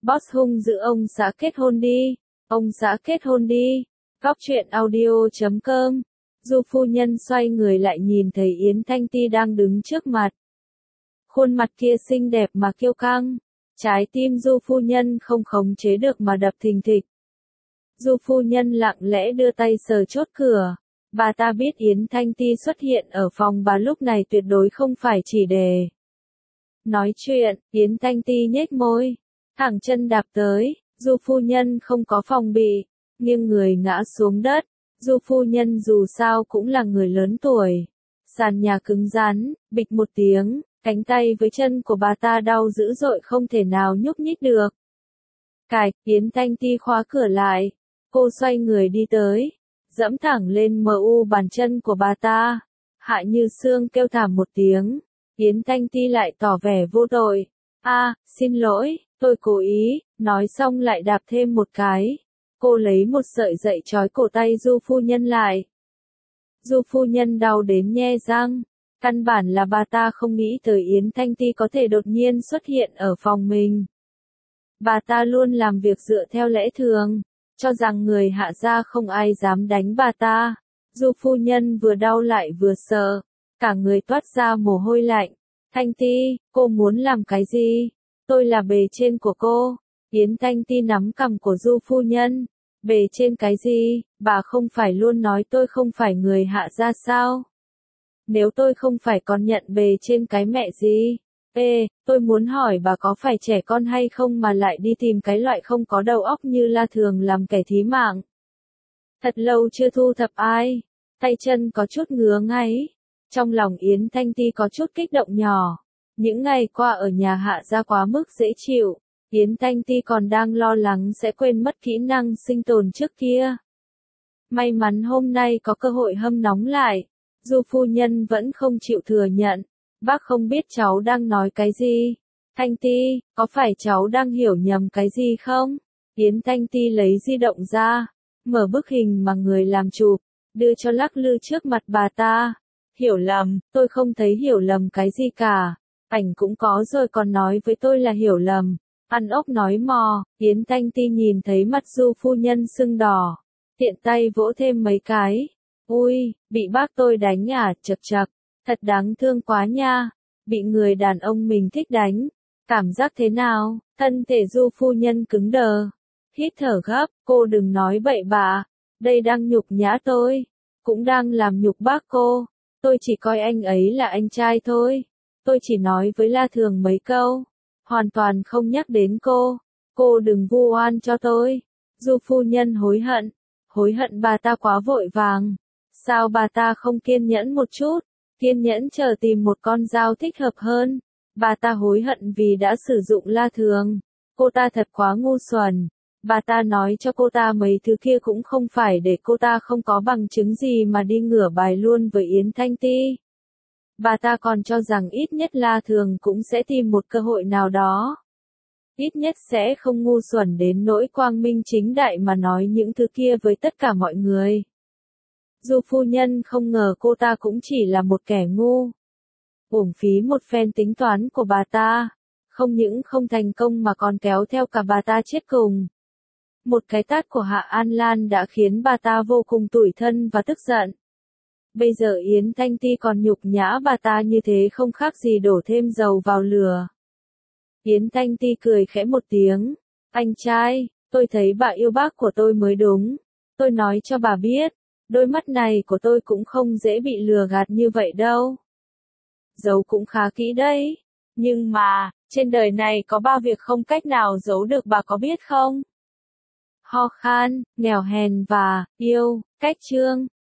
Boss hung dữ ông xã kết hôn đi. Ông xã kết hôn đi. Góc truyện audio.com. Du phu nhân xoay người lại nhìn thấy Yến Thanh Ti đang đứng trước mặt. Khuôn mặt kia xinh đẹp mà kiêu căng. Trái tim Du phu nhân không khống chế được mà đập thình thịch. Du phu nhân lặng lẽ đưa tay sờ chốt cửa. Bà ta biết Yến Thanh Ti xuất hiện ở phòng bà lúc này tuyệt đối không phải chỉ để nói chuyện. Yến Thanh Ti nhếch môi, thẳng chân đạp tới. Du phu nhân không có phòng bị, nghiêng người ngã xuống đất. Du phu nhân dù sao cũng là người lớn tuổi. Sàn nhà cứng rắn, bịch một tiếng, cánh tay với chân của bà ta đau dữ dội không thể nào nhúc nhích được. Cạch, Yến Thanh Ti khóa cửa lại. Cô xoay người đi tới, dẫm thẳng lên bàn chân của bà ta. Hạ Như Sương kêu thảm một tiếng. Yến Thanh Ti lại tỏ vẻ vô tội. Xin lỗi, tôi cố ý, nói xong lại đạp thêm một cái. Cô lấy một sợi dây trói cổ tay Du phu nhân lại. Du phu nhân đau đến nhe răng. Căn bản là bà ta không nghĩ tới Yến Thanh Ti có thể đột nhiên xuất hiện ở phòng mình. Bà ta luôn làm việc dựa theo lẽ thường, cho rằng người Hạ gia không ai dám đánh bà ta. Du phu nhân vừa đau lại vừa sợ, cả người toát ra mồ hôi lạnh. Thanh Ti, cô muốn làm cái gì? Tôi là bề trên của cô. Yến Thanh Ti nắm cằm của Du phu nhân. Bề trên cái gì? Bà không phải luôn nói tôi không phải người Hạ gia sao? Nếu tôi không phải còn nhận bề trên cái mẹ gì? Tôi muốn hỏi bà có phải trẻ con hay không mà lại đi tìm cái loại không có đầu óc như La Thường làm kẻ thí mạng. Thật lâu chưa thu thập ai, tay chân có chút ngứa ngáy. Trong lòng Yến Thanh Ti có chút kích động nhỏ. Những ngày qua ở nhà Hạ gia quá mức dễ chịu, Yến Thanh Ti còn đang lo lắng sẽ quên mất kỹ năng sinh tồn trước kia. May mắn hôm nay có cơ hội hâm nóng lại. Du phu nhân vẫn không chịu thừa nhận. Bác không biết cháu đang nói cái gì. Thanh Ti, có phải cháu đang hiểu nhầm cái gì không? Yến Thanh Ti lấy di động ra, mở bức hình mà người làm chụp, đưa cho lắc lư trước mặt bà ta. Hiểu lầm, tôi không thấy hiểu lầm cái gì cả. Ảnh cũng có rồi còn nói với tôi là hiểu lầm. Ăn ốc nói mò. Yến Thanh Ti nhìn thấy mặt Du phu nhân sưng đỏ, tiện tay vỗ thêm mấy cái. Ui, bị bác tôi đánh à, chật chật, thật đáng thương quá nha. Bị người đàn ông mình thích đánh, cảm giác thế nào? Thân thể Du phu nhân cứng đờ, hít thở gấp. Cô đừng nói bậy bạ, đây đang nhục nhã tôi, cũng đang làm nhục bác cô. Tôi chỉ coi anh ấy là anh trai thôi. Tôi chỉ nói với La Thường mấy câu, hoàn toàn không nhắc đến cô. Cô đừng vu oan cho tôi. Du phu nhân hối hận bà ta quá vội vàng. Sao bà ta không kiên nhẫn một chút, kiên nhẫn chờ tìm một con dao thích hợp hơn. Bà ta hối hận vì đã sử dụng La Thường. Cô ta thật quá ngu xuẩn. Bà ta nói cho cô ta mấy thứ kia cũng không phải để cô ta không có bằng chứng gì mà đi ngửa bài luôn với Yến Thanh Ti. Bà ta còn cho rằng ít nhất La Thường cũng sẽ tìm một cơ hội nào đó. Ít nhất sẽ không ngu xuẩn đến nỗi quang minh chính đại mà nói những thứ kia với tất cả mọi người. Du phu nhân không ngờ cô ta cũng chỉ là một kẻ ngu. Uổng phí một phen tính toán của bà ta. Không những không thành công mà còn kéo theo cả bà ta chết cùng. Một cái tát của Hạ An Lan đã khiến bà ta vô cùng tủi thân và tức giận. Bây giờ Yến Thanh Ti còn nhục nhã bà ta như thế không khác gì đổ thêm dầu vào lửa. Yến Thanh Ti cười khẽ một tiếng. Anh trai, tôi thấy bà yêu bác của tôi mới đúng. Tôi nói cho bà biết, đôi mắt này của tôi cũng không dễ bị lừa gạt như vậy đâu. Giấu cũng khá kỹ đấy. Nhưng mà, trên đời này có 3 việc không cách nào giấu được bà có biết không? Ho khan, nghèo hèn và yêu. Cách chương.